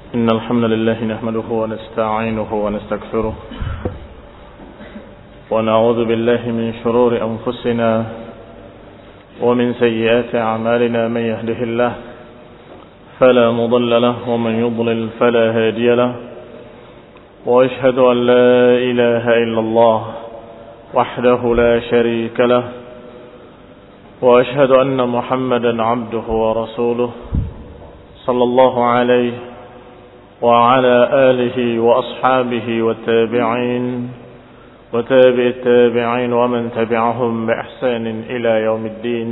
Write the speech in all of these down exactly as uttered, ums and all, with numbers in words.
إن الحمد لله نحمده ونستعينه ونستغفره ونعوذ بالله من شرور أنفسنا ومن سيئات أعمالنا. من يهده الله فلا مضل له ومن يضلل فلا هادي له، وأشهد أن لا إله إلا الله وحده لا شريك له، وأشهد أن محمدا عبده ورسوله صلى الله عليه وعلى آله وأصحابه والتابعين وتابع التابعين ومن تبعهم بإحسان إلى يوم الدين.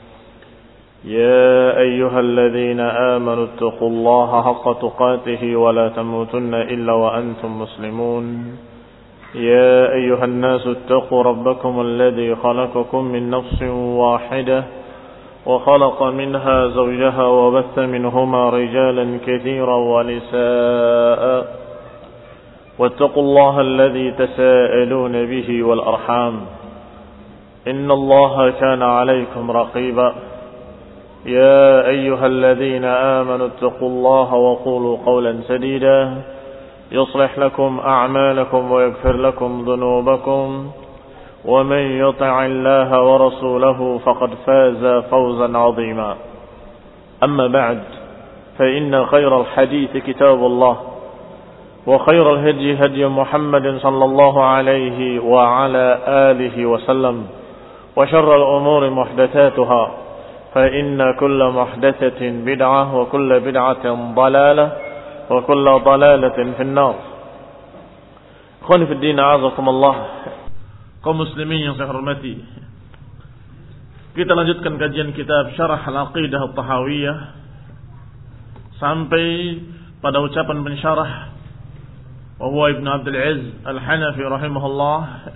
يا أيها الذين آمنوا اتقوا الله حق تقاته ولا تموتن إلا وأنتم مسلمون. يا أيها الناس اتقوا ربكم الذي خلقكم من نفس واحدة وخلق منها زوجها وبث منهما رجالا كثيرا ونساء، واتقوا الله الذي تساءلون به والأرحام إن الله كان عليكم رقيبا. يا أيها الذين آمنوا اتقوا الله وقولوا قولا سديدا يصلح لكم أعمالكم ويغفر لكم ذنوبكم، ومن يطع الله ورسوله فقد فاز فوزا عظيما. أما بعد، فإن خير الحديث كتاب الله، وخير الهدي هدي محمد صلى الله عليه وعلى آله وسلم، وشر الأمور محدثاتها، فإن كل محدثة بدعة وكل بدعة ضلالة وكل ضلالة في النار. Ikhwani fi din, a'azakumullah. Kaum muslimin yang saya hormati, kita lanjutkan kajian kitab Syarah Al-Aqidah At-Tahawiyah sampai pada ucapan pensyarah wa huwa Ibn Abdul Aziz Al-Hanafi rahimahullah,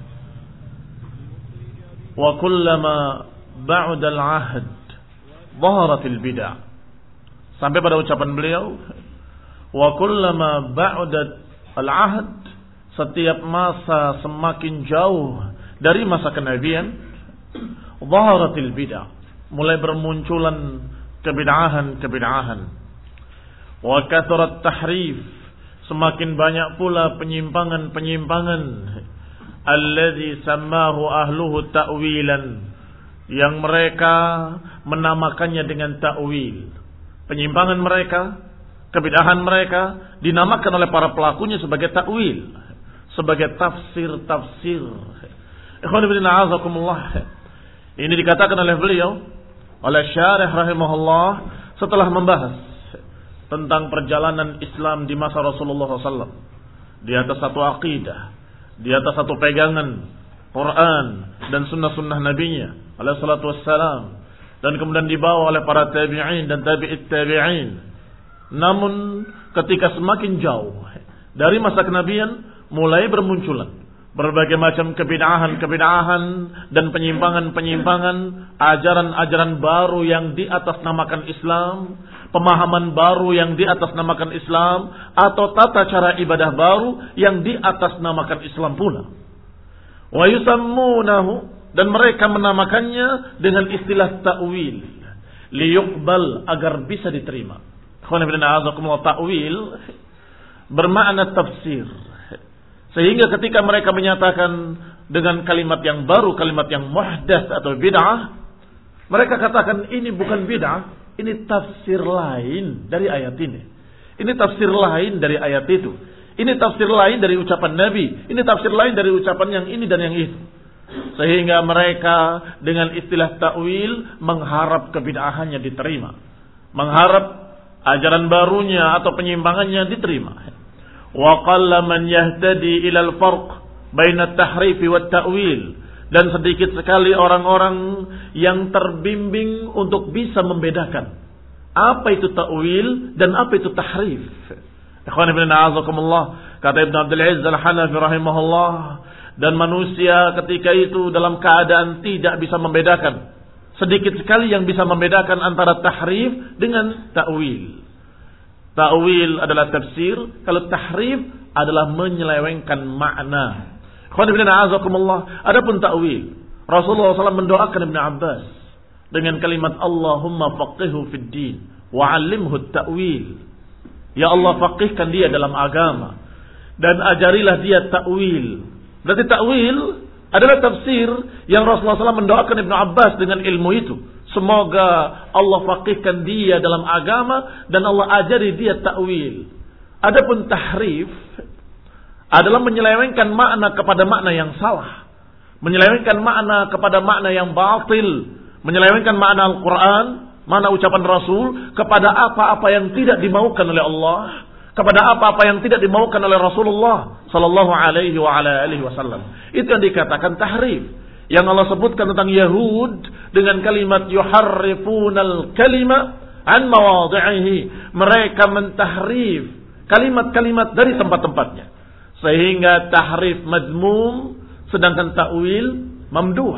wa kullama ba'da al-'ahd dhaharat al-bid'ah, sampai pada ucapan beliau wa kullama ba'da al-'ahd, setiap masa semakin jauh dari masa kenabian, dhaharatil bid'ah, mulai bermunculan kebid'ahan-kebid'ahan, wa kathurat tahrif, semakin banyak pula penyimpangan-penyimpangan, alladzi sammahu ahluhu ta'wilan, yang mereka menamakannya dengan ta'wil. Penyimpangan mereka, kebid'ahan mereka dinamakan oleh para pelakunya sebagai ta'wil, sebagai tafsir-tafsir. Ikhwan fillah, a'azakumullah. Ini dikatakan oleh beliau, oleh syarih rahimahullah, setelah membahas tentang perjalanan Islam di masa Rasulullah shallallahu alaihi wasallam di atas satu aqidah, di atas satu pegangan Quran dan sunnah-sunnah nabinya alaihi salatu wassalam, dan kemudian dibawa oleh para tabi'in dan tabi'it tabi'in. Namun ketika semakin jauh dari masa kenabian, mulai bermunculan berbagai macam kebid'ahan-kebid'ahan dan penyimpangan-penyimpangan, ajaran-ajaran baru yang di atas namakan Islam, pemahaman baru yang di atas namakan Islam, atau tata cara ibadah baru yang di atas namakan Islam pula. Wa yusammunahu, dan mereka menamakannya dengan istilah ta'wil, liyuqbal, agar bisa diterima. Ta'wil bermakna tafsir. Sehingga ketika mereka menyatakan dengan kalimat yang baru, kalimat yang muhdats atau bid'ah, mereka katakan ini bukan bid'ah, ini tafsir lain dari ayat ini. Ini tafsir lain dari ayat itu. Ini tafsir lain dari ucapan Nabi. Ini tafsir lain dari ucapan yang ini dan yang itu. Sehingga mereka dengan istilah ta'wil mengharap kebid'ahannya diterima, mengharap ajaran barunya atau penyimpangannya diterima. Wa qalla man yahtadi ila al-farq baina at-tahrif wa at-ta'wil, dan sedikit sekali orang-orang yang terbimbing untuk bisa membedakan apa itu ta'wil dan apa itu tahrif. Ikhwan ibn a'azakumullah, kata Ibn Abdul Aziz Al-Hanafi rahimahullah, dan manusia ketika itu dalam keadaan tidak bisa membedakan. Sedikit sekali yang bisa membedakan antara tahrif dengan ta'wil. Ta'wil adalah tafsir, kalau tahrif adalah menyelewengkan makna. Adapun ta'wil, Rasulullah shallallahu alaihi wasallam mendoakan Ibn Abbas dengan kalimat Allahumma faqihhu fid din wa 'allimhu at-ta'wil. Ya Allah, faqihkan dia dalam agama dan ajarilah dia ta'wil. Berarti ta'wil adalah tafsir yang Rasulullah shallallahu alaihi wasallam mendoakan Ibnu Abbas dengan ilmu itu. Semoga Allah faqihkan dia dalam agama dan Allah ajari dia ta'wil. Adapun tahrif adalah menyelewengkan makna kepada makna yang salah, menyelewengkan makna kepada makna yang batil, menyelewengkan makna Al-Quran, makna ucapan Rasul kepada apa-apa yang tidak dimaukan oleh Allah, kepada apa-apa yang tidak dimaukan oleh Rasulullah sallallahu alaihi wa ala alihi wasallam. Itu yang dikatakan tahrif. Yang Allah sebutkan tentang Yahud dengan kalimat yuharrifunal kalima an mawadhi'ihi. Mereka mentahrif kalimat-kalimat dari tempat-tempatnya. Sehingga tahrif madmum, sedangkan ta'wil mamduh.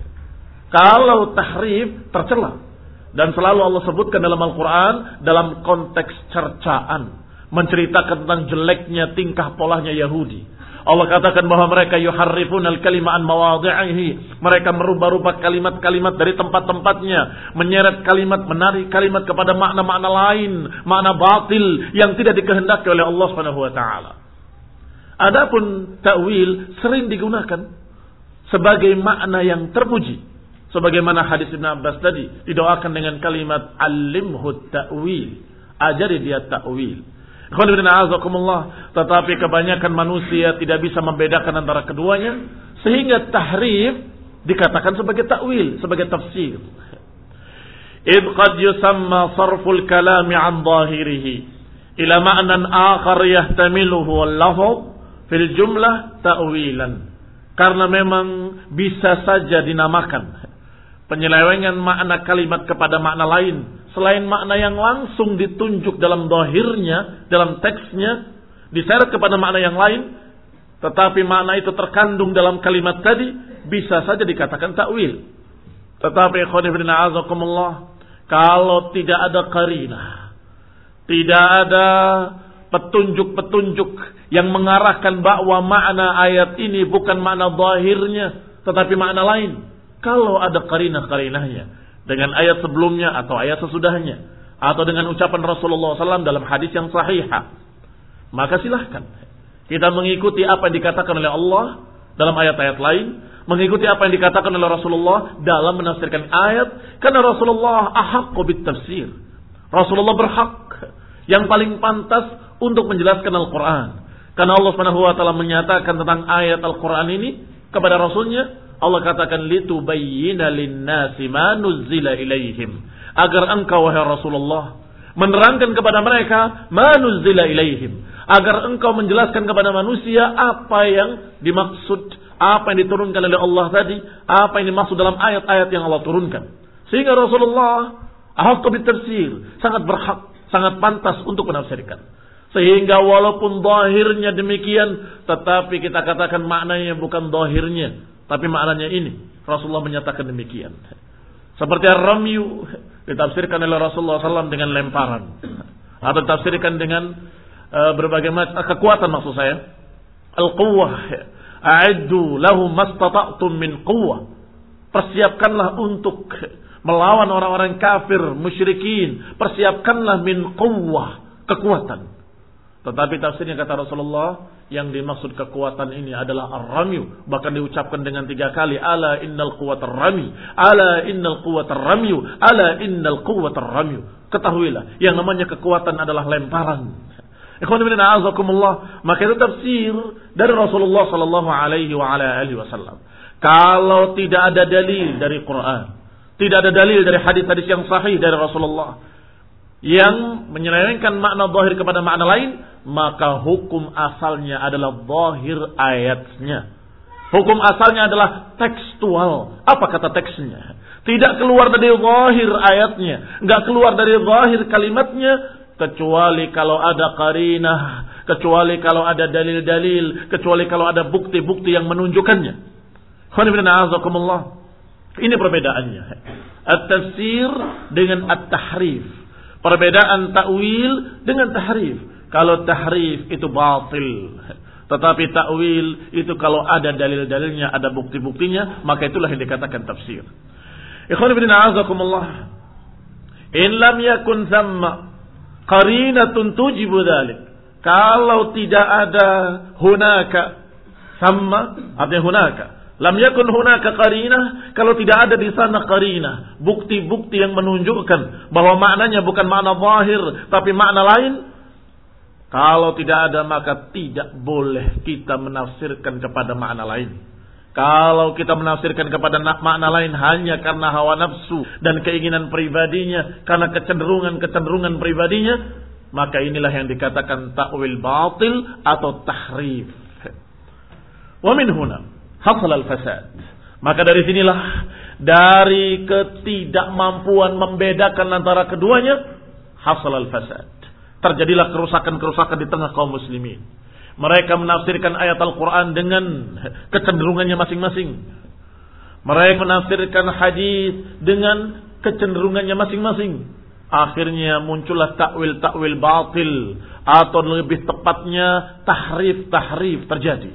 Kalau tahrif tercela. Dan selalu Allah sebutkan dalam Al-Quran dalam konteks cercaan. Menceritakan tentang jeleknya tingkah polanya Yahudi. Allah katakan bahwa mereka yuharrifuna al-kalima an mawadhi'ihi. Mereka merubah-rubah kalimat-kalimat dari tempat-tempatnya, menyeret kalimat, menarik kalimat kepada makna-makna lain, makna batil yang tidak dikehendaki oleh Allah Subhanahu wa taala. Adapun ta'wil sering digunakan sebagai makna yang terpuji. Sebagaimana hadis Ibn Abbas tadi didoakan dengan kalimat alimhu ta'wil. Ajari dia ta'wil. Tetapi kebanyakan manusia tidak bisa membedakan antara keduanya, sehingga tahrif dikatakan sebagai ta'wil, sebagai tafsir. Idh qad yusamma sarful kalami an zahirihi ila ma'nan akhar yahtamiluhu al-lafz fil jumlah ta'wilan. Karena memang bisa saja dinamakan penyelewengan makna kalimat kepada makna lain selain makna yang langsung ditunjuk dalam zahirnya, dalam teksnya, diseret kepada makna yang lain, tetapi makna itu terkandung dalam kalimat tadi, bisa saja dikatakan ta'wil. Tetapi ikhwan fillah a'azakumullah, kalau tidak ada qarinah, tidak ada petunjuk-petunjuk yang mengarahkan bahwa makna ayat ini bukan makna zahirnya, tetapi makna lain. Kalau ada qarinah-qarinahnya dengan ayat sebelumnya atau ayat sesudahnya, atau dengan ucapan Rasulullah shallallahu alaihi wasallam dalam hadis yang sahihah, maka silahkan kita mengikuti apa yang dikatakan oleh Allah dalam ayat-ayat lain, mengikuti apa yang dikatakan oleh Rasulullah dalam menafsirkan ayat, karena Rasulullah ahaqqu bitafsir. Rasulullah berhak, yang paling pantas untuk menjelaskan Al-Quran. Karena Allah Subhanahu wa taala menyatakan tentang ayat Al-Quran ini kepada Rasulnya, Allah katakan litubayyina lin-nasi ma nuzzila ilaihim, agar engkau wahai Rasulullah menerangkan kepada mereka ma nuzzila ilaihim, agar engkau menjelaskan kepada manusia apa yang dimaksud, apa yang diturunkan oleh Allah tadi, apa yang dimaksud dalam ayat-ayat yang Allah turunkan. Sehingga Rasulullah ahqqu bitafsir, sangat berhak, sangat pantas untuk menafsirkan. Sehingga walaupun zahirnya demikian, tetapi kita katakan maknanya bukan zahirnya, tapi maknanya ini. Rasulullah menyatakan demikian. Seperti ar-ramyu ditafsirkan oleh Rasulullah shallallahu alaihi wasallam dengan lemparan, atau ditafsirkan dengan uh, berbagai macam kekuatan, maksud saya al-quwwah. A'iddu lahum mastata'tum min quwwah. Persiapkanlah untuk melawan orang-orang kafir musyrikin. Persiapkanlah min quwwah, kekuatan. Tetapi tafsirnya kata Rasulullah, yang dimaksud kekuatan ini adalah ar-ramyu. Bahkan diucapkan dengan tiga kali. Ala innal quwwatar rami. Ala innal quwwatar ramyu. Ala innal quwwatar ramyu. Ketahuilah, yang namanya kekuatan adalah lemparan. Ikhwan fillah a'azakumullah. Maka itu tafsir dari Rasulullah sallallahu alaihi wa ala alihi wasallam. Kalau tidak ada dalil dari Quran, tidak ada dalil dari hadis-hadis yang sahih dari Rasulullah yang menyelewengkan makna zahir kepada makna lain, maka hukum asalnya adalah zahir ayatnya. Hukum asalnya adalah tekstual. Apa kata teksnya? Tidak keluar dari zahir ayatnya, enggak keluar dari zahir kalimatnya, kecuali kalau ada qarinah, kecuali kalau ada dalil-dalil, kecuali kalau ada bukti-bukti yang menunjukkannya. Ini perbedaannya. At-tafsir dengan at-tahrif. Perbedaan ta'wil dengan tahrif. Kalau tahrif itu batil, tetapi ta'wil itu kalau ada dalil-dalilnya, ada bukti-buktinya, maka itulah yang dikatakan tafsir. Ikhwan fillah a'azakumullah. In lam yakun thamma qarinatun tujibu dzalik. Kalau tidak ada hunaka sama artinya hunaka. Lam yakun hunaka qarinah, kalau tidak ada di sana qarinah, bukti-bukti yang menunjukkan bahwa maknanya bukan makna zahir tapi makna lain. Kalau tidak ada maka tidak boleh kita menafsirkan kepada makna lain. Kalau kita menafsirkan kepada makna lain hanya karena hawa nafsu dan keinginan pribadinya, karena kecenderungan-kecenderungan pribadinya, maka inilah yang dikatakan ta'wil batil atau tahrif. Wa min huna hasal al-fasad. Maka dari sinilah, dari ketidakmampuan membedakan antara keduanya, hasal al-fasad. Terjadilah kerusakan-kerusakan di tengah kaum muslimin. Mereka menafsirkan ayat Al-Quran dengan kecenderungannya masing-masing. Mereka menafsirkan hadis dengan kecenderungannya masing-masing. Akhirnya muncullah takwil-takwil batil, atau lebih tepatnya tahrif-tahrif terjadi.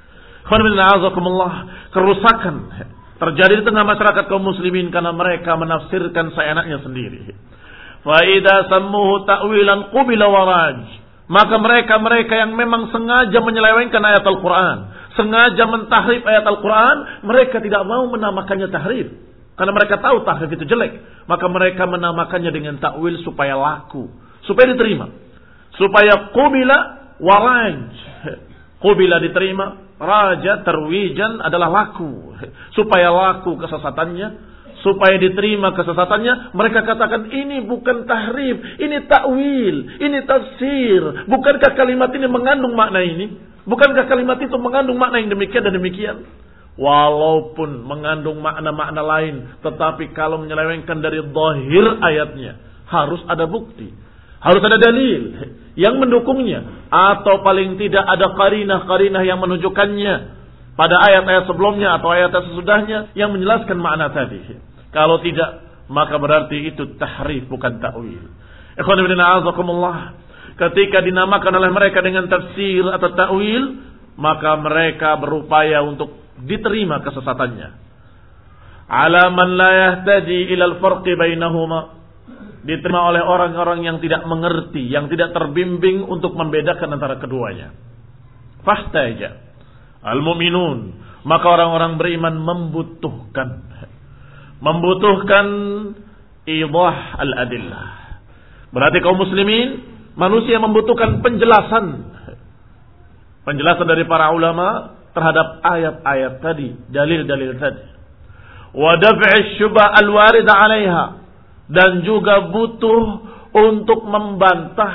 Kerusakan terjadi di tengah masyarakat kaum muslimin karena mereka menafsirkan seenaknya sendiri. Fa idza sammuhu ta'wilan qubila waraj. Maka mereka-mereka yang memang sengaja menyelewengkan ayat Al-Quran, sengaja mentahrif ayat Al-Quran, mereka tidak mau menamakannya tahrif. Karena mereka tahu tahrif itu jelek. Maka mereka menamakannya dengan takwil supaya laku, supaya diterima. Supaya qubila waraj. Qubila diterima, raja terwijan adalah laku. Supaya laku kesesatannya, supaya diterima kesesatannya, mereka katakan ini bukan tahrif, ini takwil, ini tafsir. Bukankah kalimat ini mengandung makna ini? Bukankah kalimat itu mengandung makna yang demikian dan demikian? Walaupun mengandung makna-makna lain, tetapi kalau menyelewengkan dari zahir ayatnya, harus ada bukti, harus ada dalil yang mendukungnya, atau paling tidak ada qarinah-qarinah yang menunjukkannya pada ayat-ayat sebelumnya atau ayat sesudahnya yang menjelaskan makna tadi. Kalau tidak, maka berarti itu tahrif, bukan ta'wil. Ikhwan fillah a'azakumullah. Ketika dinamakan oleh mereka dengan tafsir atau ta'wil, maka mereka berupaya untuk diterima kesesatannya. Ala man la yahtadi ila al-farqi bainahuma. Diterima oleh orang-orang yang tidak mengerti, yang tidak terbimbing untuk membedakan antara keduanya. Fahtaja al-mu'minun. Maka orang-orang beriman membutuhkan membutuhkan idah al-adillah. Berarti kaum muslimin, manusia membutuhkan penjelasan. Penjelasan dari para ulama terhadap ayat-ayat tadi, dalil-dalil tadi. Wa daf'i syubha al-warida 'alaiha, dan juga butuh untuk membantah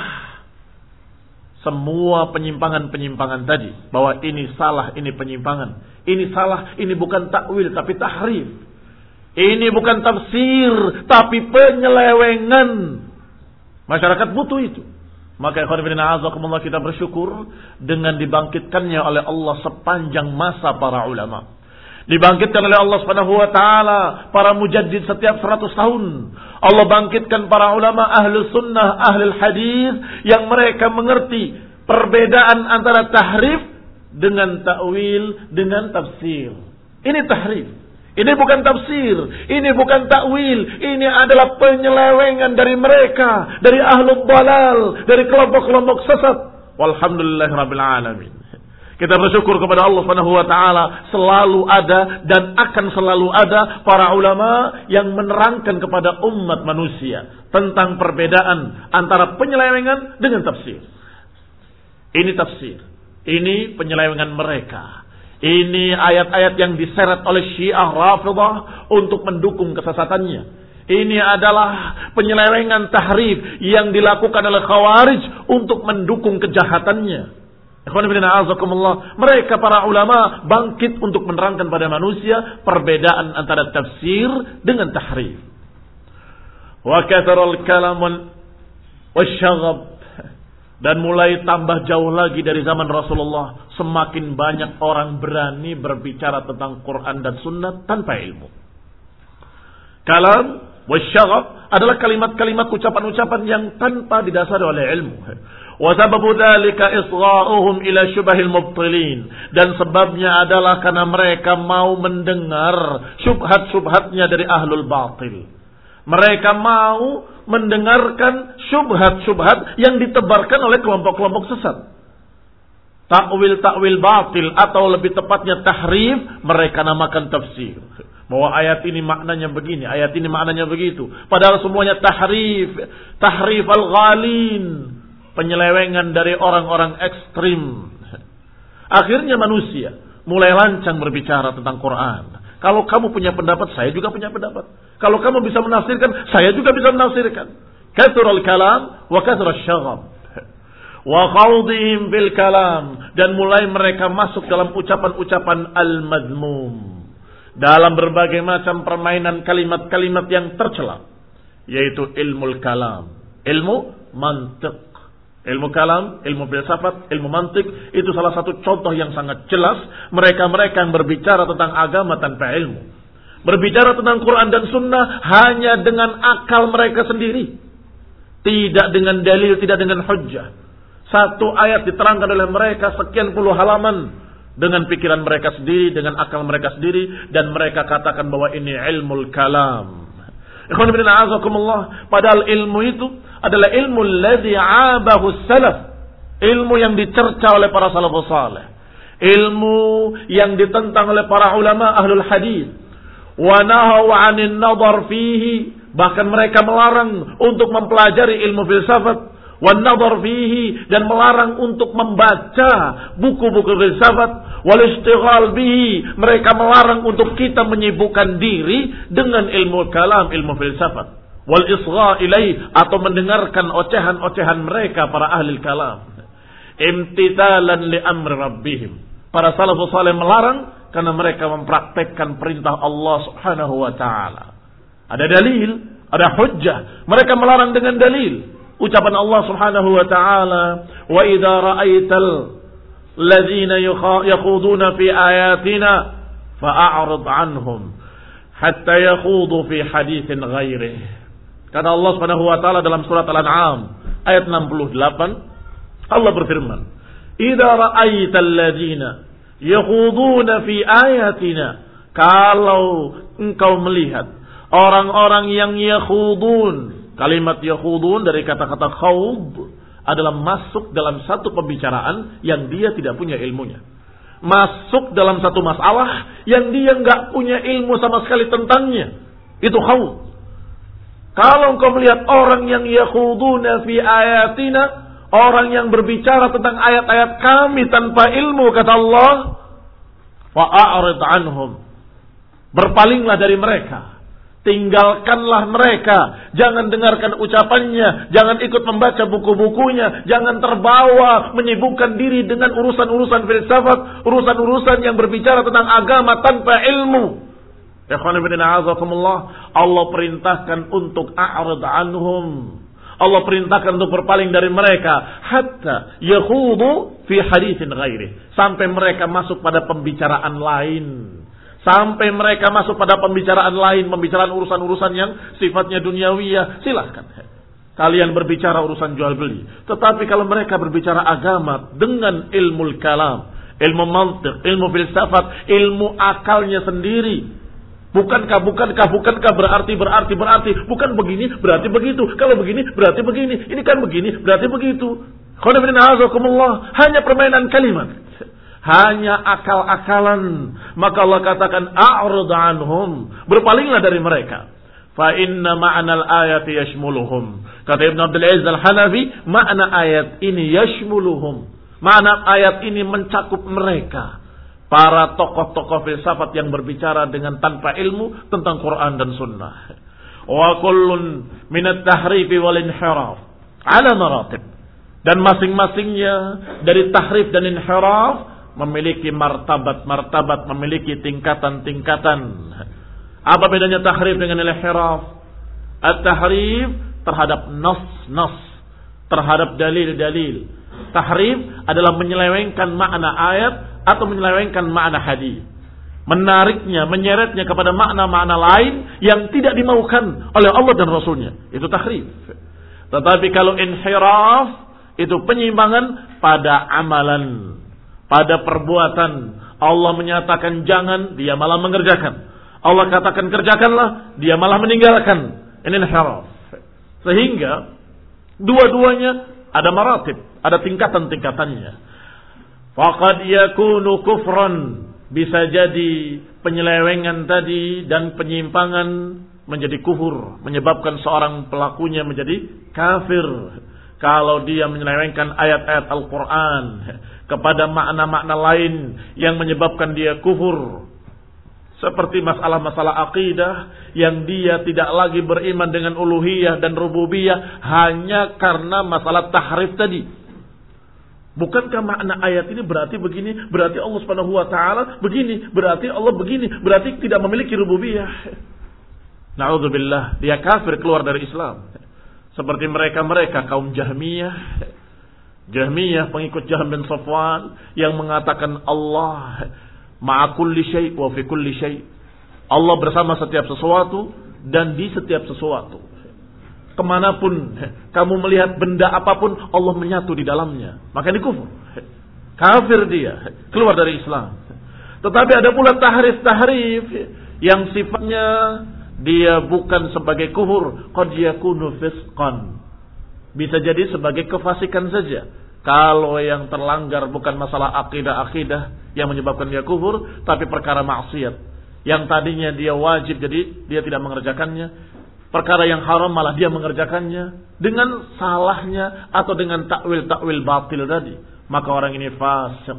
semua penyimpangan-penyimpangan tadi, bahwa ini salah, ini penyimpangan. Ini salah, ini bukan takwil tapi tahrif. Ini bukan tafsir, tapi penyelewengan. Masyarakat butuh itu. Maka ikhwan fillah a'azakumullah, kita bersyukur dengan dibangkitkannya oleh Allah sepanjang masa para ulama. Dibangkitkan oleh Allah Subhanahu wa taala para mujaddid setiap seratus tahun. Allah bangkitkan para ulama ahli sunnah, ahli hadis yang mereka mengerti perbedaan antara tahrif dengan ta'wil, dengan tafsir. Ini tahrif. Ini bukan tafsir, ini bukan takwil, ini adalah penyelewengan dari mereka, dari ahlul dalal, dari kelompok-kelompok sesat. Walhamdulillahirabbil alamin. Kita bersyukur kepada Allah Subhanahu wa taala, selalu ada dan akan selalu ada para ulama yang menerangkan kepada umat manusia tentang perbedaan antara penyelewengan dengan tafsir. Ini tafsir, ini penyelewengan mereka. Ini ayat-ayat yang diseret oleh Syiah Rafidah untuk mendukung kesesatannya. Ini adalah penyelewengan tahrif yang dilakukan oleh Khawarij untuk mendukung kejahatannya. Ikhwan fillah a'azakumullah, mereka para ulama bangkit untuk menerangkan pada manusia perbedaan antara tafsir dengan tahrif. Wa katharal kalam wasyagab, dan mulai tambah jauh lagi dari zaman Rasulullah, semakin banyak orang berani berbicara tentang Quran dan Sunnah tanpa ilmu. Kalam wasyagab adalah kalimat-kalimat ucapan-ucapan yang tanpa didasari oleh ilmu. Wa sababu dzalika isgha'uhum ila syubahil mubtilin, dan sebabnya adalah karena mereka mau mendengar syubhat-syubhatnya dari ahlul batil. Mereka mau mendengarkan syubhat-syubhat yang ditebarkan oleh kelompok-kelompok sesat. Takwil-takwil batil atau lebih tepatnya tahrif, mereka namakan tafsir. Bahwa ayat ini maknanya begini, ayat ini maknanya begitu. Padahal semuanya tahrif, tahrif al-ghalin, penyelewengan dari orang-orang ekstrim. Akhirnya manusia mulai lancang berbicara tentang Quran. Kalau kamu punya pendapat, saya juga punya pendapat. Kalau kamu bisa menafsirkan, saya juga bisa menafsirkan. Kathural kalam wa kathural syaghab. Wa khawdihim fil kalam. Dan mulai mereka masuk dalam ucapan-ucapan al-madmum. Dalam berbagai macam permainan kalimat-kalimat yang tercela. Yaitu ilmu kalam. Ilmu mantiq. Ilmu kalam, ilmu filsafat, ilmu mantik, itu salah satu contoh yang sangat jelas. Mereka-mereka yang berbicara tentang agama tanpa ilmu. Berbicara tentang Quran dan Sunnah hanya dengan akal mereka sendiri. Tidak dengan dalil, tidak dengan hujjah. Satu ayat diterangkan oleh mereka sekian puluh halaman. Dengan pikiran mereka sendiri, dengan akal mereka sendiri. Dan mereka katakan bahwa ini ilmu kalam. Ikhwan fillah a'azakumullah. Padahal ilmu itu adalah ilmu alladhi 'abahu salaf. Ilmu yang dicerca oleh para salafus saleh. Ilmu yang ditentang oleh para ulama ahlul hadis. Wa nahaw 'anil nadhar fihi. Bahkan mereka melarang untuk mempelajari ilmu filsafat. Wan nadhar fihi, dan melarang untuk membaca buku-buku filsafat. Wal istighal bihi, mereka melarang untuk kita menyibukkan diri dengan ilmu kalam, ilmu filsafat. Wal isgha ilaih, atau mendengarkan ocehan-ocehan mereka para ahli kalam. Imtithalan li amri rabbihim. Para salafus saleh melarang karena mereka mempraktekkan perintah Allah Subhanahu wa taala. Ada dalil, ada hujjah. Mereka melarang dengan dalil. Ucapan Allah Subhanahu wa taala, "Wa idza ra'aital ladzina yakhuduna fi ayatina fa'arid 'anhum hatta yakhudu fi haditsin ghairihi." Kata Allah Subhanahu wa taala dalam surat Al-An'am ayat enam puluh delapan, Allah berfirman, "Idza ra'aital ladzina yakhuduna fi ayatina." Kalau engkau melihat orang-orang yang yakhudun, kalimat yakhudun dari kata-kata khawd adalah masuk dalam satu pembicaraan yang dia tidak punya ilmunya. Masuk dalam satu masalah yang dia nggak punya ilmu sama sekali tentangnya. Itu khawd. Kalau engkau melihat orang yang yakhuduna fi ayatina, orang yang berbicara tentang ayat-ayat kami tanpa ilmu, kata Allah, fa'arid anhum. Berpalinglah dari mereka. Tinggalkanlah mereka. Jangan dengarkan ucapannya. Jangan ikut membaca buku-bukunya. Jangan terbawa menyibukkan diri dengan urusan-urusan filsafat. Urusan-urusan yang berbicara tentang agama tanpa ilmu. Allah perintahkan untuk a'rid anhum. Allah perintahkan untuk berpaling dari mereka. Hatta yakhudu fi haditsin ghairi. Sampai mereka masuk pada pembicaraan lain. Sampai mereka masuk pada pembicaraan lain, pembicaraan urusan-urusan yang sifatnya duniawiyah, silahkan. Kalian berbicara urusan jual beli. Tetapi kalau mereka berbicara agama dengan ilmu kalam, ilmu mantiq, ilmu filsafat, ilmu akalnya sendiri. Bukankah, bukankah, bukankah berarti, berarti, berarti. Bukan begini, berarti begitu. Kalau begini, berarti begini. Ini kan begini, berarti begitu. Hanya permainan kalimat. Hanya akal-akalan. Maka Allah katakan a'rid anhum, berpalinglah dari mereka. Fa inna ma'nal ayati yashmuluhum. Kata Ibn Abdul Aziz Al-Hanafi, makna ayat ini yashmuluhum. Makna ayat ini mencakup mereka. Para tokoh-tokoh filsafat yang berbicara dengan tanpa ilmu tentang Quran dan Sunnah. Wa kullun minat tahrifi wal inhiraf ala maratib. Dan masing-masingnya dari tahrif dan inhiraf memiliki martabat-martabat, memiliki tingkatan-tingkatan. Apa bedanya tahrif dengan inhiraf? At-tahrif terhadap nas-nas, terhadap dalil-dalil. Tahrif adalah menyelewengkan makna ayat atau menyelewengkan makna hadis. Menariknya, menyeretnya kepada makna-makna lain yang tidak dimaukan oleh Allah dan Rasulnya. Itu tahrif. Tetapi kalau inhiraf, itu penyimpangan pada amalan, pada perbuatan. Allah menyatakan jangan, dia malah mengerjakan. Allah katakan kerjakanlah, dia malah meninggalkan. Ini inhiraf. Sehingga dua-duanya ada maratib, ada tingkatan-tingkatannya. Faqad yakunu kufran, bisa jadi penyelewengan tadi dan penyimpangan menjadi kufur, menyebabkan seorang pelakunya menjadi kafir. Kalau dia menyelewengkan ayat-ayat Al-Quran kepada makna-makna lain yang menyebabkan dia kufur. Seperti masalah-masalah akidah yang dia tidak lagi beriman dengan uluhiyah dan rububiyah hanya karena masalah tahrif tadi. Bukankah makna ayat ini berarti begini, berarti Allah Subhanahu wa taala begini, berarti Allah begini, berarti tidak memiliki rububiyah. Na'udzubillah, dia kafir, keluar dari Islam. Seperti mereka-mereka kaum Jahmiyah. Jahmiyah pengikut Jahm bin Safwan yang mengatakan Allah ma'a kulli syai' wa fi kulli syai'. Allah bersama setiap sesuatu dan di setiap sesuatu. Kemanapun kamu melihat benda apapun, Allah menyatu di dalamnya. Maka ini kufur. Kafir dia, keluar dari Islam. Tetapi ada pula tahrif-tahrif yang sifatnya dia bukan sebagai kufur, qad yakunu fisqan. Bisa jadi sebagai kefasikan saja. Kalau yang terlanggar bukan masalah akidah-akidah yang menyebabkan dia kufur, tapi perkara maksiat. Yang tadinya dia wajib jadi dia tidak mengerjakannya. Perkara yang haram malah dia mengerjakannya dengan salahnya atau dengan takwil-takwil batil tadi. Maka orang ini fasik.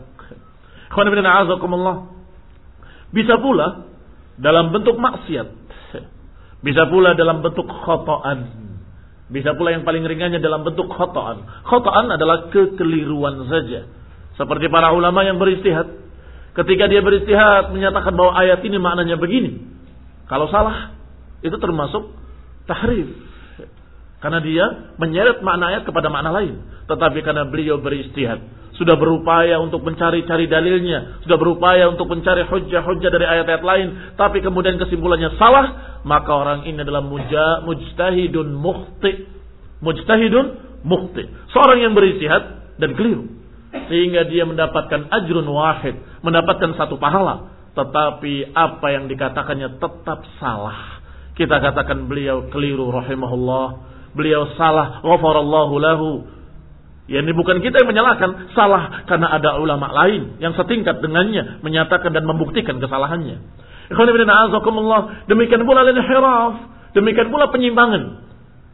Bisa pula dalam bentuk maksiat. Bisa pula dalam bentuk khata'an. Bisa pula yang paling ringannya dalam bentuk khata'an. Khata'an adalah kekeliruan saja. Seperti para ulama yang beristihad. Ketika dia beristihad menyatakan bahwa ayat ini maknanya begini. Kalau salah, itu termasuk tahrif. Karena dia menyeret makna ayat kepada makna lain. Tetapi karena beliau beristihad, sudah berupaya untuk mencari-cari dalilnya, sudah berupaya untuk mencari hujjah-hujjah dari ayat-ayat lain, tapi kemudian kesimpulannya salah, maka orang ini adalah muja, mujtahidun mukhti. Mujtahidun mukhti. Seorang yang beristihad dan keliru. Sehingga dia mendapatkan ajrun wahid, mendapatkan satu pahala. Tetapi apa yang dikatakannya tetap salah. Kita katakan beliau keliru rahimahullah. Beliau salah, ghafarallahu lahu. Ya, ini bukan kita yang menyalahkan, salah karena ada ulama lain yang setingkat dengannya menyatakan dan membuktikan kesalahannya. Ikhwan fillah a'azakumullah, demikian pula al-inhiraf, demikian pula penyimpangan.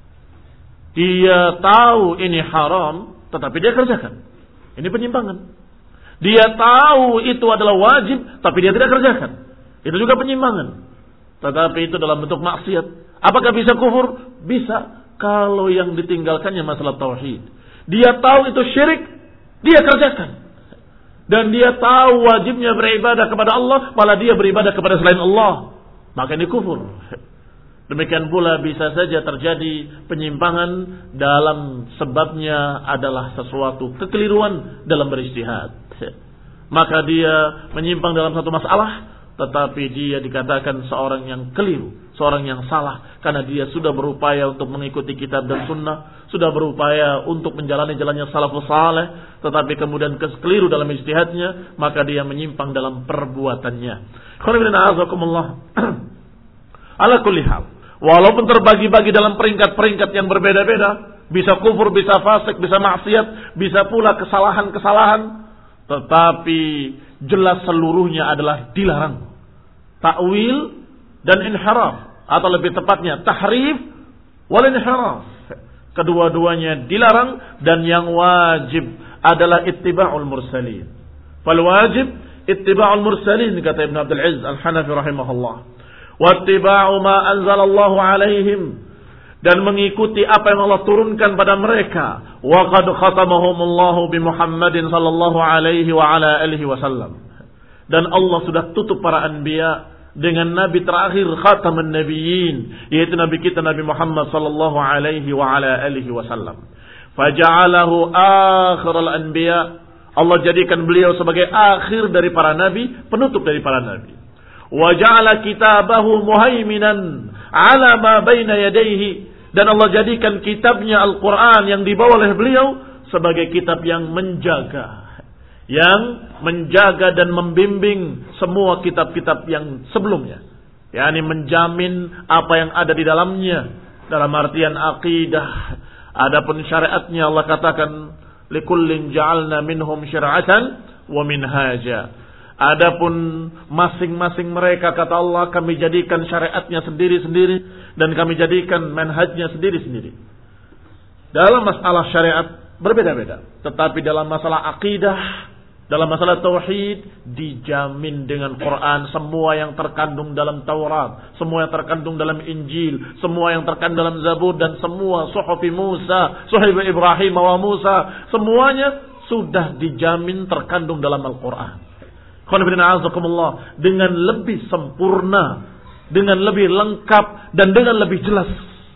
Dia tahu ini haram, tetapi dia kerjakan. Ini penyimpangan. Dia tahu itu adalah wajib, tapi dia tidak kerjakan. Itu juga penyimpangan. Tetapi itu dalam bentuk maksiat. Apakah bisa kufur? Bisa, kalau yang ditinggalkannya masalah tauhid. Dia tahu itu syirik, dia kerjakan. Dan dia tahu wajibnya beribadah kepada Allah, malah dia beribadah kepada selain Allah. Maka ini kufur. Demikian pula bisa saja terjadi penyimpangan dalam sebabnya adalah sesuatu kekeliruan dalam beristihad. Maka dia menyimpang dalam satu masalah, tetapi dia dikatakan seorang yang keliru, seorang yang salah, karena dia sudah berupaya untuk mengikuti kitab dan sunnah, sudah berupaya untuk menjalani jalannya salafus saleh, tetapi kemudian keliru dalam ijtihadnya, maka dia menyimpang dalam perbuatannya. Ala kulli hal, walaupun terbagi-bagi dalam peringkat-peringkat yang berbeda-beda, bisa kufur, bisa fasik, bisa maksiat, bisa pula kesalahan-kesalahan, tetapi jelas seluruhnya adalah dilarang. Ta'wil dan inhiraf, atau lebih tepatnya tahrif wal inhiraf. Kedua-duanya dilarang, dan yang wajib adalah ittiba'ul mursalin. Fal wajib ittiba'ul mursalin, kata Ibn Abdul Aziz Al-Hanafi rahimahullah. Wa ittiba'u ma anzalallahu alaihim, dan mengikuti apa yang Allah turunkan pada mereka. Wa qad khatamahumullahu bi Muhammadin sallallahu alaihi wa ala alihi wasallam. Dan Allah sudah tutup para anbiya dengan nabi terakhir khataman nabiyyin, yaitu nabi kita Nabi Muhammad sallallahu alaihi wa ala alihi wasallam. Faja'alahu akhiral anbiya, Allah jadikan beliau sebagai akhir dari para nabi, penutup dari para nabi. Wa ja'ala kitabahu muhaiminan ala ma baina yadayhi, dan Allah jadikan kitabnya Al-Quran yang dibawa oleh beliau sebagai kitab yang menjaga, yang menjaga dan membimbing semua kitab-kitab yang sebelumnya. yakni menjamin apa yang ada di dalamnya dalam artian akidah. Adapun syariatnya Allah katakan likullin ja'alna minhum syir'atan wa minhaja. Adapun masing-masing mereka kata Allah kami jadikan syariatnya sendiri-sendiri dan kami jadikan manhajnya sendiri-sendiri. Dalam masalah syariat berbeda-beda, tetapi dalam masalah akidah, dalam masalah tauhid dijamin dengan Quran. Semua yang terkandung dalam Taurat, semua yang terkandung dalam Injil, semua yang terkandung dalam Zabur, dan semua suhufi Musa, suhufi Ibrahim wa Musa, semuanya sudah dijamin terkandung dalam Al-Quran. Dengan lebih sempurna, dengan lebih lengkap, dan dengan lebih jelas.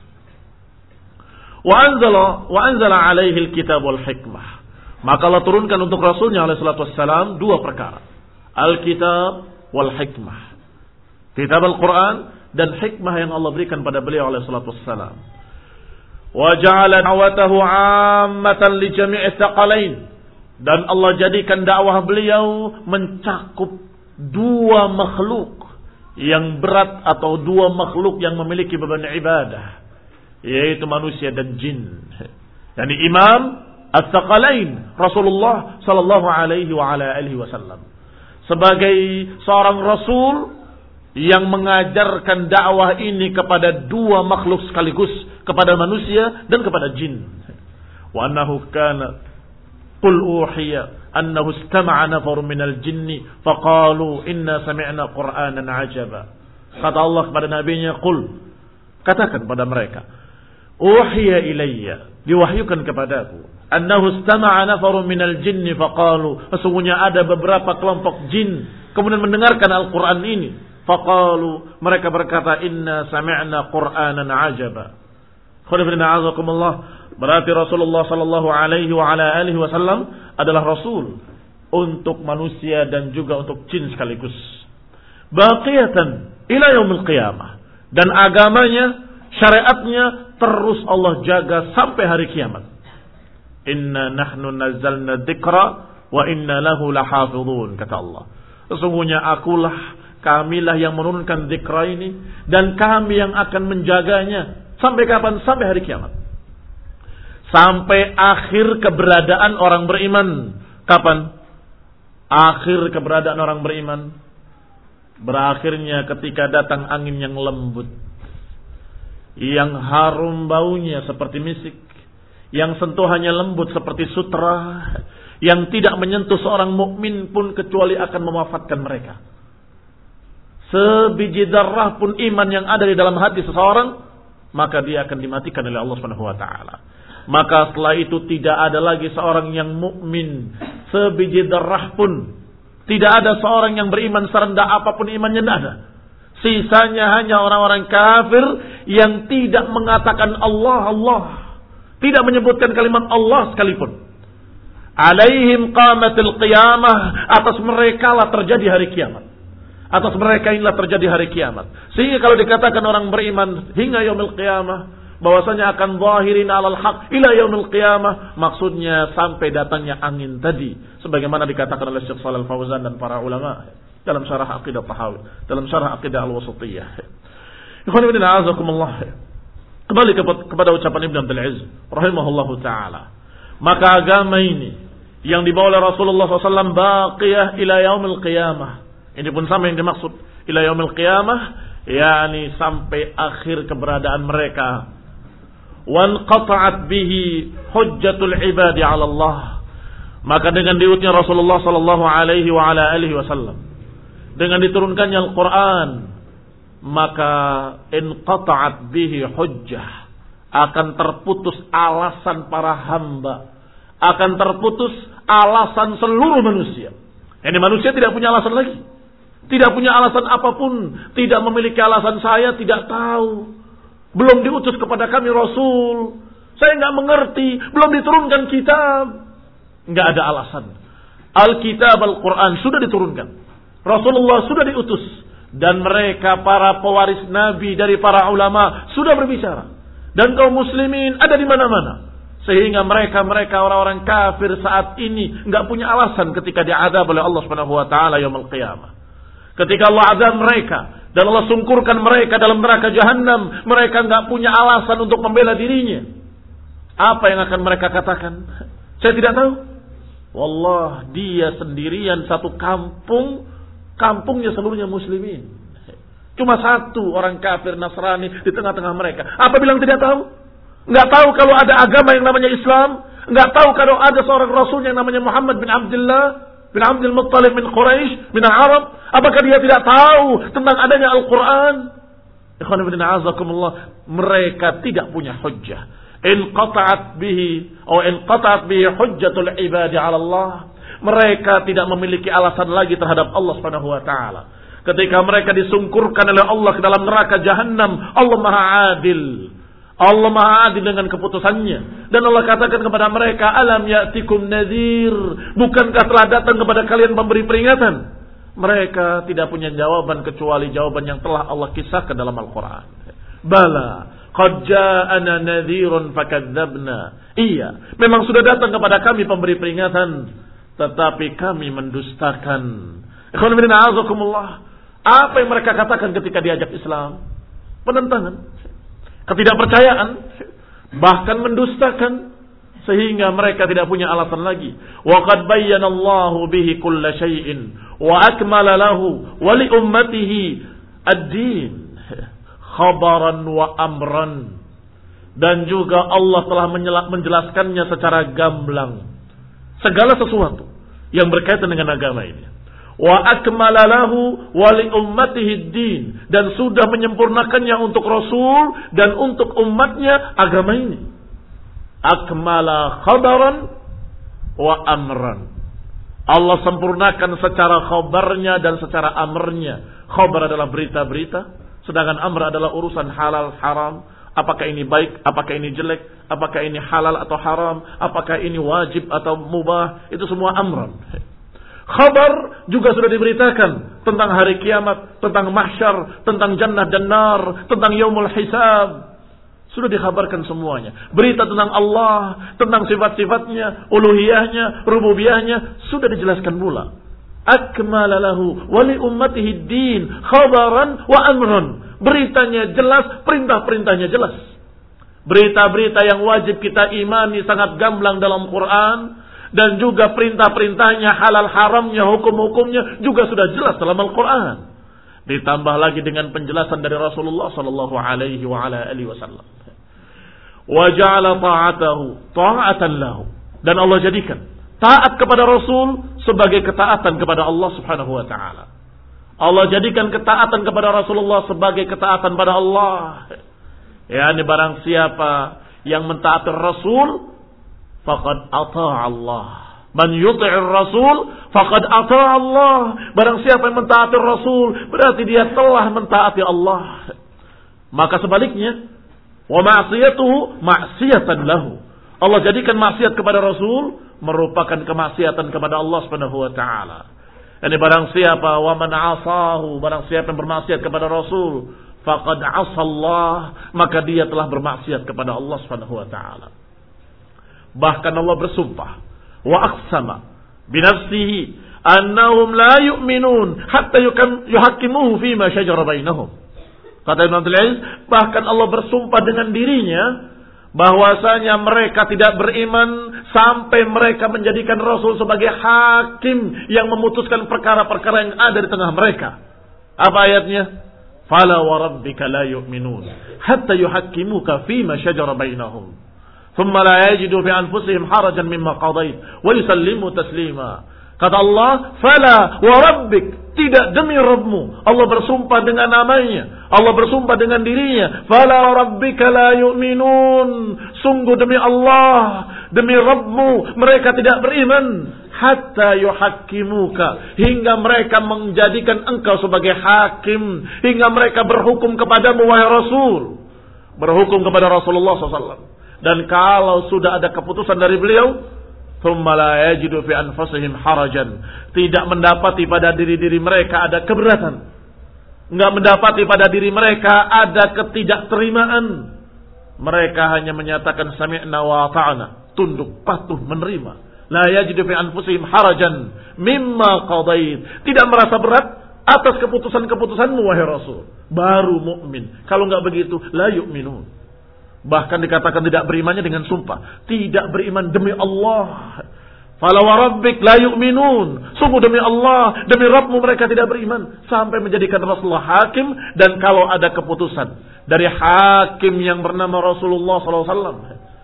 Wa anzala wa anzala alaihi alkitab wal hikmah. Maka Allah turunkan untuk Rasulnya alaihi salatu wassalam dua perkara. Alkitab wal hikmah. Kitab Al-Quran dan hikmah yang Allah berikan pada beliau alaihi salatu wassalam. Wa ja'ala da'watahu 'ammatan li jami'i tsaqalain. Dan Allah jadikan dakwah beliau mencakup dua makhluk yang berat atau dua makhluk yang memiliki beban ibadah, yaitu manusia dan jin. Yani imam at-tsaqalain Rasulullah sallallahu alaihi wa ala alihi wasallam sebagai seorang rasul yang mengajarkan dakwah ini kepada dua makhluk sekaligus, kepada manusia dan kepada jin. Wa annahu kana qul uhiya annahu istama'a nafarun minal jinni faqalu inna sami'na qur'anan ajaba. Kata Allah kepada nabinya, qul, katakan pada mereka, uhiya ilayya, diwahyukan kepadaku, annahu istama'a nafarun minal jinni faqalu, sesungguhnya ada beberapa kelompok jin kemudian mendengarkan Al-Qur'an ini. Faqalu, mereka berkata, inna sami'na qur'anan ajaba. Khonibina azakumullah. Berarti Rasulullah sallallahu alaihi wa ala alihi wasallam adalah rasul untuk manusia dan juga untuk jin sekaligus. Baqiyatan ila yaumil qiyamah. Dan agamanya, syariatnya terus Allah jaga sampai hari kiamat. Inna nahnu nazzalna dzikra wa inna lahu lahafizun, kata Allah. Sesungguhnya akulah, kamilah yang menurunkan dzikra ini dan kami yang akan menjaganya. Sampai kapan? Sampai hari kiamat. Sampai akhir keberadaan orang beriman. Kapan? Akhir keberadaan orang beriman berakhirnya ketika datang angin yang lembut, yang harum baunya seperti misik, yang sentuhannya lembut seperti sutra, yang tidak menyentuh seorang mukmin pun kecuali akan mewafatkan mereka. Sebiji darah pun iman yang ada di dalam hati seseorang, maka dia akan dimatikan oleh Allah Subhanahu wa taala. Maka setelah itu tidak ada lagi seorang yang mukmin sebiji darah pun. Tidak ada seorang yang beriman serendah apapun imannya, tidak ada. Sisanya hanya orang-orang kafir yang tidak mengatakan Allah, Allah. Tidak menyebutkan kalimat Allah sekalipun. Alaihim qamatil qiyamah. Atas mereka lah terjadi hari kiamat. Atas mereka inilah terjadi hari kiamat. Sehingga kalau dikatakan orang beriman hingga yaumil qiyamah, bahwasanya akan zahirin alal haq ila yaumil qiyamah, maksudnya sampai datangnya angin tadi, sebagaimana dikatakan oleh Syekh Shalal Fauzan dan para ulama dalam syarah Aqidah Tahawi, dalam syarah Aqidah Al-Wasithiyah. Ikhwan fillah a'azakumullah. Kembali kepada ucapan Ibnu Abdul Aziz rahimahullahu taala. Maka agama ini yang dibawa oleh Rasulullah sallallahu alaihi wasallam baqiyah ila yaumil qiyamah. Ini pun sama yang dimaksud ila yaumil qiyamah, yakni sampai akhir keberadaan mereka. Wanqata'at bihi hujjatul ibadi 'ala Allah. Maka dengan diutusnya Rasulullah sallallahu alaihi wa ala alihi wasallam, dengan diturunkannya Al-Qur'an, maka inqata'at bihi hujjah, akan terputus alasan para hamba, akan terputus alasan seluruh manusia. Ini manusia tidak punya alasan lagi. Tidak punya alasan apapun, tidak memiliki alasan saya tidak tahu. Belum diutus kepada kami Rasul. Saya nggak mengerti. Belum diturunkan kitab. Nggak ada alasan. Alkitab Al-Quran sudah diturunkan. Rasulullah sudah diutus. Dan mereka para pewaris Nabi dari para ulama sudah berbicara. Dan kaum muslimin ada di mana-mana. Sehingga mereka-mereka orang-orang kafir saat ini nggak punya alasan ketika diazab oleh Allah Subhanahu wa taala yaumul qiyamah. Ketika Allah azab mereka Dan Allah sungkurkan mereka dalam neraka jahanam. Mereka enggak punya alasan untuk membela dirinya. Apa yang akan mereka katakan? Saya tidak tahu. Wallah, dia sendirian satu kampung. Kampungnya seluruhnya muslimin. Cuma satu orang kafir Nasrani di tengah-tengah mereka. Apa bilang tidak tahu? Enggak tahu kalau ada agama yang namanya Islam. Enggak tahu kalau ada seorang Rasul yang namanya Muhammad bin Abdullah bin Abdul Muttalib bin Quraisy bin Arab. Apakah dia tidak tahu tentang adanya Al-Quran? Ikhwan fillah a'azakumullah, mereka tidak punya hujjah. In qata'at bihi atau in qata'at bihi hujjatul ibadi 'ala Allah. Mereka tidak memiliki alasan lagi terhadap Allah Subhanahu wa taala. Ketika mereka disungkurkan oleh Allah ke dalam neraka jahanam, Allah Maha Adil. Allah Maha Adil dengan keputusannya. Dan Allah katakan kepada mereka, alam ya'tikum nadhir, bukankah telah datang kepada kalian pemberi peringatan? Mereka tidak punya jawaban kecuali jawaban yang telah Allah kisahkan dalam Al-Quran. Bala, qad ja'ana nadhirun fakadzabna. Iya, memang sudah datang kepada kami pemberi peringatan, tetapi kami mendustakan. Ikhwan fillah a'azakumullah, apa yang mereka katakan ketika diajak Islam? Penentangan, ketidakpercayaan, bahkan mendustakan, sehingga mereka tidak punya alasan lagi. Wa qad bayyana Allahu bihi kulla syai'in wa akmala lahu wa li ummatihi ad-din khabaran wa amran. Dan juga Allah telah menjelaskannya secara gamblang segala sesuatu yang berkaitan dengan agama ini. Wa akmala lahu wa li ummatihi ad-din, dan sudah menyempurnakannya untuk Rasul dan untuk umatnya agama ini. Akmala khabaran wa amran. Allah sempurnakan secara khabarnya dan secara amrnya. Khabar adalah berita-berita, sedangkan amr adalah urusan halal haram. Apakah ini baik, apakah ini jelek, apakah ini halal atau haram, apakah ini wajib atau mubah, itu semua amran. Khabar juga sudah diberitakan tentang hari kiamat, tentang mahsyar, tentang jannah dan nar, tentang yaumul hisab. Sudah dikhabarkan semuanya. Berita tentang Allah, tentang sifat-sifatnya, uluhiyahnya, rububiyahnya, sudah dijelaskan pula. Akmala lahu wa li ummatihi din khabaran wa amran. Beritanya jelas, perintah-perintahnya jelas. Berita-berita yang wajib kita imani sangat gamblang dalam Quran, dan juga perintah-perintahnya, halal haramnya, hukum-hukumnya juga sudah jelas dalam Al-Quran. Ditambah lagi dengan penjelasan dari Rasulullah sallallahu alaihi wa ala alihi wasallam. Wa ja'ala ta'atahu ta'atan lahu. Dan Allah jadikan taat kepada Rasul sebagai ketaatan kepada Allah Subhanahu wa taala. Allah jadikan ketaatan kepada Rasulullah sebagai ketaatan pada Allah. Ya, ini barang siapa yang mentaati Rasul faqad ata'a Allah. Man yuti'ir Rasul faqad ata'a Allah. Barang siapa yang mentaati Rasul, berarti dia telah mentaati Allah. Maka sebaliknya, wa ma'siyatuhu ma'siyatan lahu. Allah jadikan maksiat kepada Rasul merupakan kemaksiatan kepada Allah Subhanahu wa taala. Ini barang siapa wa man 'asahu, barang siapa yang bermaksiat kepada Rasul, faqad 'asa Allah, maka dia telah bermaksiat kepada Allah Subhanahu wa taala. Bahkan Allah bersumpah, wa aqsama bi nafsihi annahum la yu'minun hatta yuhaqqimuhu fima shajara bainahum. Kata Ibnu Abdul Aziz, bahkan Allah bersumpah dengan dirinya bahwasanya mereka tidak beriman sampai mereka menjadikan Rasul sebagai hakim yang memutuskan perkara-perkara yang ada di tengah mereka. Apa ayatnya? Fala wa rabbika la yu'minun hatta yuhaqqimuka fima shajara bainahum. ثم لا يجدوا في أنفسهم حرجا مما قضيت ويسلموا تسليما. Kata Allah, fala wa rabbik, tidak demi Rabbmu. Allah bersumpah dengan namanya, Allah bersumpah dengan dirinya. Fala wa rabbika la yu'minun, sungguh demi Allah, demi Rabbmu, mereka tidak beriman. Hatta yuhaqqimuka, hingga mereka menjadikan engkau sebagai hakim, hingga mereka berhukum kepadamu wahai Rasul, berhukum kepada Rasulullah sallallahu alaihi wasallam. Dan kalau sudah ada keputusan dari beliau, thumma la yajidu fi anfusihim harajan, tidak mendapati pada diri-diri mereka ada keberatan, enggak mendapati pada diri mereka ada ketidakterimaan, mereka hanya menyatakan sami'na wa ata'na, tunduk patuh menerima. La yajidu fi anfusihim harajan mimma qadait, tidak merasa berat atas keputusan-keputusanmu wahai Rasul, baru mukmin. Kalau enggak begitu, la yu'minun. Bahkan dikatakan tidak berimannya dengan sumpah, tidak beriman demi Allah. Fala wa rabbik la yu'minun. Sungguh demi Allah, demi Rabbmu mereka tidak beriman. Sampai menjadikan Rasulullah hakim. Dan kalau ada keputusan dari hakim yang bernama Rasulullah sallallahu alaihi wasallam,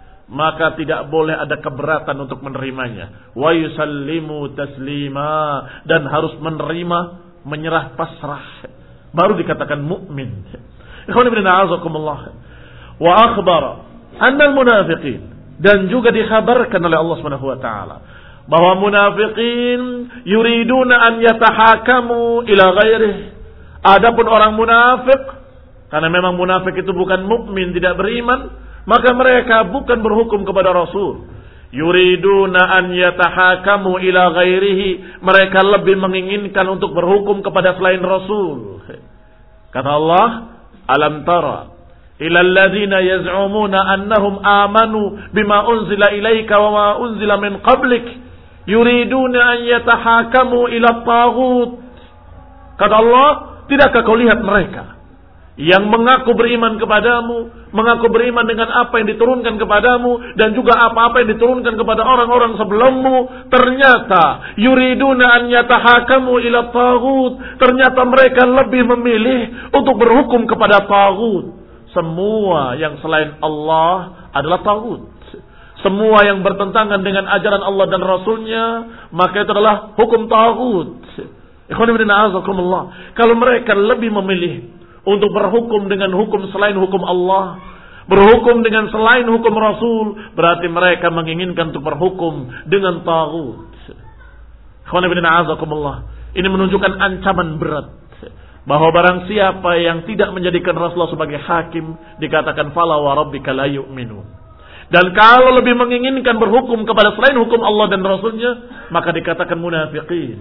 maka tidak boleh ada keberatan untuk menerimanya. Wa yusallimu taslima. Dan harus menerima, menyerah pasrah, baru dikatakan mukmin. Ikhwan ibn a'azakumullah. Wa akhbara annal munafiqin. Dan juga dikhabarkan oleh Allah Subhanahu wa taala bahwa munafikin yuriduna an yatahakamu ila ghairih. Adapun orang munafik, karena memang munafik itu bukan mukmin, tidak beriman, maka mereka bukan berhukum kepada Rasul. Yuriduna an yatahakamu ila ghairihi. Mereka lebih menginginkan untuk berhukum kepada selain Rasul. Kata Allah, alam tara ila alladhina yaz'umuna annahum amanu bima unzila ilaika wa ma unzila min qablik yuriduna an yatahakamu ila taghut. Kata Allah, tidakkah kau lihat mereka yang mengaku beriman kepadamu, mengaku beriman dengan apa yang diturunkan kepadamu dan juga apa-apa yang diturunkan kepada orang-orang sebelummu, ternyata yuriduna an yatahakamu ila taghut, ternyata mereka lebih memilih untuk berhukum kepada taghut. Semua yang selain Allah adalah taghut. Semua yang bertentangan dengan ajaran Allah dan Rasulnya, maka itu adalah hukum taghut. Ikhwan ibn a'azakumullah. Kalau mereka lebih memilih untuk berhukum dengan hukum selain hukum Allah, berhukum dengan selain hukum Rasul, berarti mereka menginginkan untuk berhukum dengan taghut. Ikhwan ibn a'azakumullah. Ini menunjukkan ancaman berat, bahwa barang siapa yang tidak menjadikan Rasulullah sebagai hakim, dikatakan fala wa rabbika la yu'minu. Dan kalau lebih menginginkan berhukum kepada selain hukum Allah dan Rasulnya, maka dikatakan munafiqin.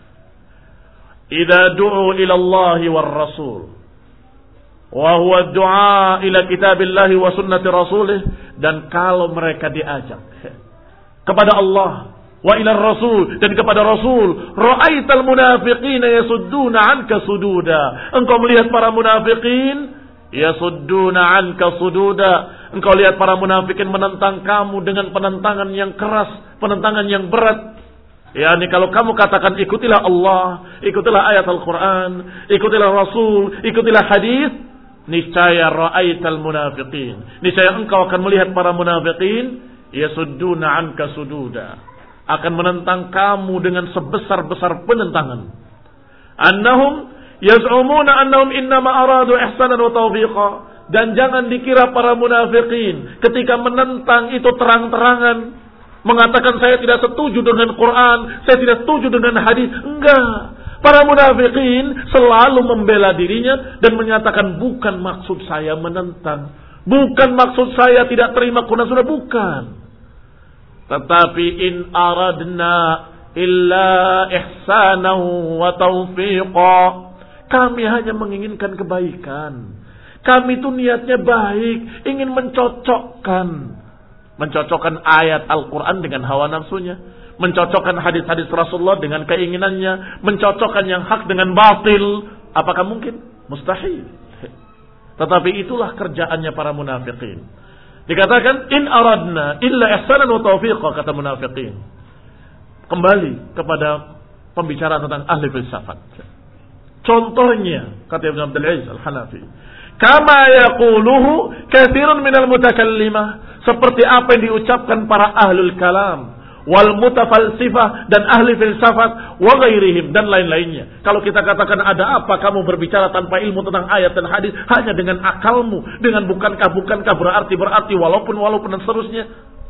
Idza du'u ila Allah war Rasul wa huwa du'a ila kitabillah wa sunnati rasulih. Dan kalau mereka diajak kepada Allah wa ila Rasul, dan kepada Rasul, ra'aital munafiqina yasudduna 'anka sududa. Engkau melihat para munafikin yasudduna 'anka sududa. Engkau lihat para munafikin menentang kamu dengan penentangan yang keras, penentangan yang berat. Yani kalau kamu katakan ikutilah Allah, ikutilah ayat Al-Quran, ikutilah Rasul, ikutilah hadis, niscaya ra'aital munafiqin, niscaya engkau akan melihat para munafikin yasudduna 'anka sududa, akan menentang kamu dengan sebesar-besar penentangan. Annahum yaz'umuna annahum innama aradu ihsanan wa tawfiqa. Dan jangan dikira para munafikin ketika menentang itu terang-terangan, mengatakan saya tidak setuju dengan Quran, saya tidak setuju dengan hadis. Enggak. Para munafikin selalu membela dirinya dan menyatakan bukan maksud saya menentang, bukan maksud saya tidak terima Quran, sudah bukan. Tetapi in aradna illa ihsanahu wa taufiqa. Kami hanya menginginkan kebaikan. Kami itu niatnya baik, ingin mencocokkan. Mencocokkan ayat Al-Quran dengan hawa nafsunya. Mencocokkan hadis-hadis Rasulullah dengan keinginannya. Mencocokkan yang hak dengan batil. Apakah mungkin? Mustahil. Tetapi itulah kerjaannya para munafikin. Dikatakan, in aradna illa ihsanan wa taufiqa, kata munafikin. Kembali kepada pembicaraan tentang ahli filsafat. Contohnya, kata Ibn Abdul Aziz Al-Hanafi, kama yaquluhu katsirun minal mutakallimah, seperti apa yang diucapkan para ahlul kalam, wal mutafalsifah, dan ahli filsafat, wa ghairihim, dan lain-lainnya. Kalau kita katakan ada apa kamu berbicara tanpa ilmu tentang ayat dan hadis, hanya dengan akalmu, dengan bukankah bukankah berarti berarti walaupun walaupun dan seterusnya,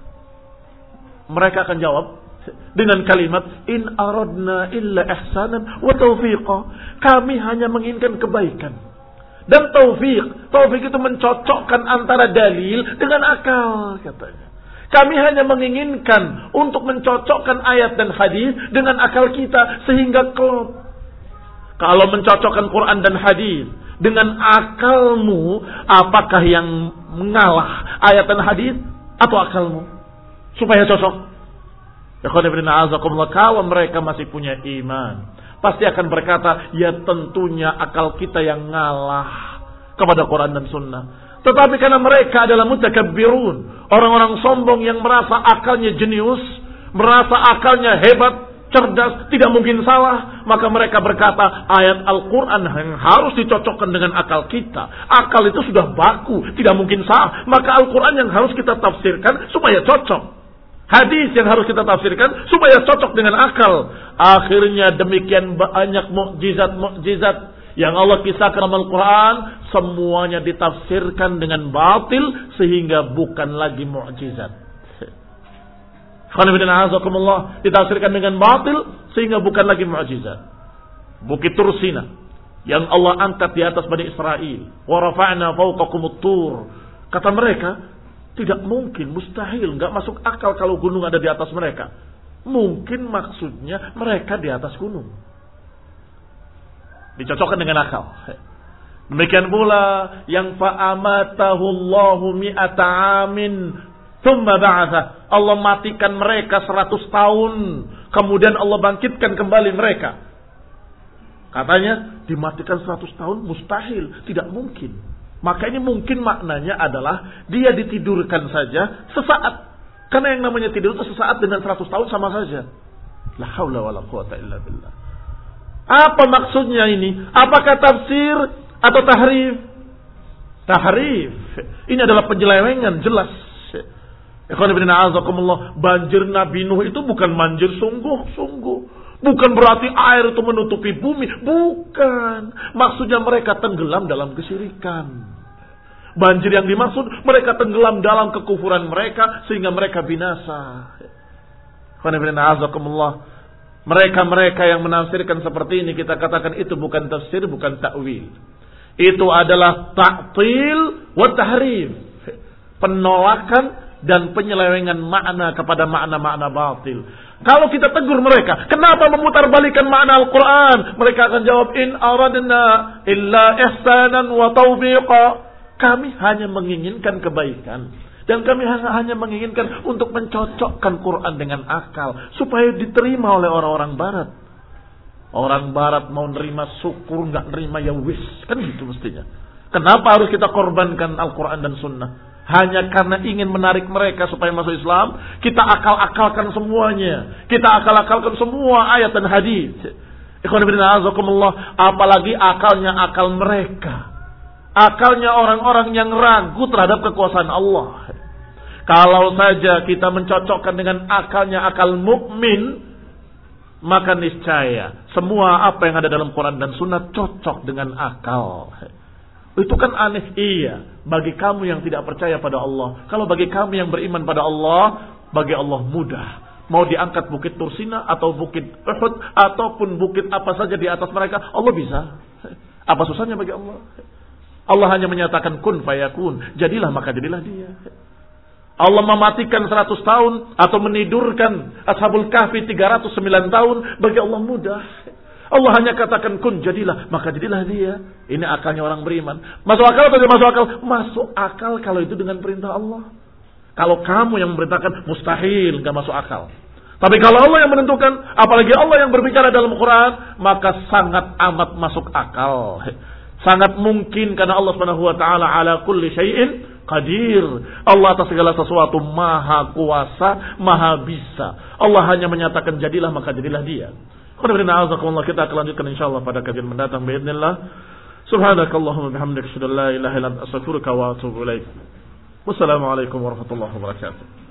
mereka akan jawab dengan kalimat in aradna illa ihsanan wa taufiqa. Kami hanya menginginkan kebaikan dan taufik. Taufik itu mencocokkan antara dalil dengan akal, katanya. Kami hanya menginginkan untuk mencocokkan ayat dan hadis dengan akal kita sehingga klop. Kalau mencocokkan Quran dan hadis dengan akalmu, apakah yang mengalah, ayat dan hadis atau akalmu? Supaya cocok. Kalau mereka masih punya iman, pasti akan berkata, ya tentunya akal kita yang ngalah kepada Quran dan Sunnah. Tetapi karena mereka adalah mutakabbirun, orang-orang sombong yang merasa akalnya jenius, merasa akalnya hebat, cerdas, tidak mungkin salah, maka mereka berkata ayat Al-Quran yang harus dicocokkan dengan akal kita. Akal itu sudah baku, tidak mungkin salah, maka Al-Quran yang harus kita tafsirkan supaya cocok. Hadis yang harus kita tafsirkan supaya cocok dengan akal. Akhirnya demikian banyak mukjizat-mukjizat yang Allah kisahkan dalam Al-Quran, semuanya ditafsirkan dengan batil sehingga bukan lagi mukjizat. Ditafsirkan dengan batil sehingga bukan lagi mukjizat. Bukit Tursina yang Allah angkat di atas Bani Israel, wa rafa'na fawqakumut tur. Kata mereka, tidak mungkin, mustahil, enggak masuk akal kalau gunung ada di atas mereka. Mungkin maksudnya mereka di atas gunung. Dicocokkan dengan akal. Demikian pula yang fa'amatahu Allahu mi'ata amin thumma ba'atha. Allah matikan mereka seratus tahun, kemudian Allah bangkitkan kembali mereka. Katanya dimatikan seratus tahun mustahil, tidak mungkin. Maka ini mungkin maknanya adalah dia ditidurkan saja sesaat. Karena yang namanya tidur itu sesaat dengan seratus tahun sama saja. La haula wala quwata illa billah. Apa maksudnya ini? Apakah tafsir atau tahrif? Tahrif. Ini adalah penyelewengan jelas. Ikhwan fillah a'azakumullah, banjir Nabi Nuh itu bukan banjir sungguh-sungguh. Bukan berarti air itu menutupi bumi. Bukan. Maksudnya mereka tenggelam dalam kesyirikan. Banjir yang dimaksud, mereka tenggelam dalam kekufuran mereka sehingga mereka binasa. Mereka-mereka yang menafsirkan seperti ini, kita katakan itu bukan tafsir, bukan ta'wil. Itu adalah ta'til wa tahrif. Penolakan dan penyelewengan makna kepada makna-makna batil. Kalau kita tegur mereka, kenapa memutarbalikan makna Al-Quran? Mereka akan jawab, in aradna illa ihsanan wa taufiqa. Kami hanya menginginkan kebaikan. Dan kami hanya menginginkan untuk mencocokkan Quran dengan akal. Supaya diterima oleh orang-orang barat. Orang barat mau nerima syukur, nggak nerima ya wis. Kan gitu mestinya. Kenapa harus kita korbankan Al-Quran dan Sunnah? Hanya karena ingin menarik mereka supaya masuk Islam, kita akal-akalkan semuanya. Kita akal-akalkan semua ayat dan hadis. Ikhwan fillah a'azakumullah, apalagi akalnya akal mereka. Akalnya orang-orang yang ragu terhadap kekuasaan Allah. Kalau saja kita mencocokkan dengan akalnya akal mukmin, maka niscaya semua apa yang ada dalam Quran dan Sunnah cocok dengan akal. Itu kan aneh. Iya, bagi kamu yang tidak percaya pada Allah. Kalau bagi kamu yang beriman pada Allah, bagi Allah mudah. Mau diangkat bukit Tursina atau bukit Uhud ataupun bukit apa saja di atas mereka, Allah bisa. Apa susahnya bagi Allah? Allah hanya menyatakan kun fayakun, jadilah maka jadilah dia. Allah mematikan seratus tahun atau menidurkan Ashabul Kahfi tiga ratus sembilan tahun, bagi Allah mudah. Allah hanya katakan kun, jadilah, maka jadilah dia. Ini akalnya orang beriman. Masuk akal atau tidak masuk akal? Masuk akal kalau itu dengan perintah Allah. Kalau kamu yang memerintahkan, mustahil, gak masuk akal. Tapi kalau Allah yang menentukan, apalagi Allah yang berbicara dalam Quran, maka sangat amat masuk akal. Sangat mungkin karena Allah Subhanahu wa taala ala kulli syai'in qadir. Allah atas segala sesuatu maha kuasa, maha bisa. Allah hanya menyatakan jadilah, maka jadilah dia. Kita akan lanjutkan insyaallah pada kajian mendatang باذنillah. Subhanakallahumma bihamdika asyhadu an la ilaha illa anta astaghfiruka wa atubu ilaik. Wassalamualaikum warahmatullahi wabarakatuh.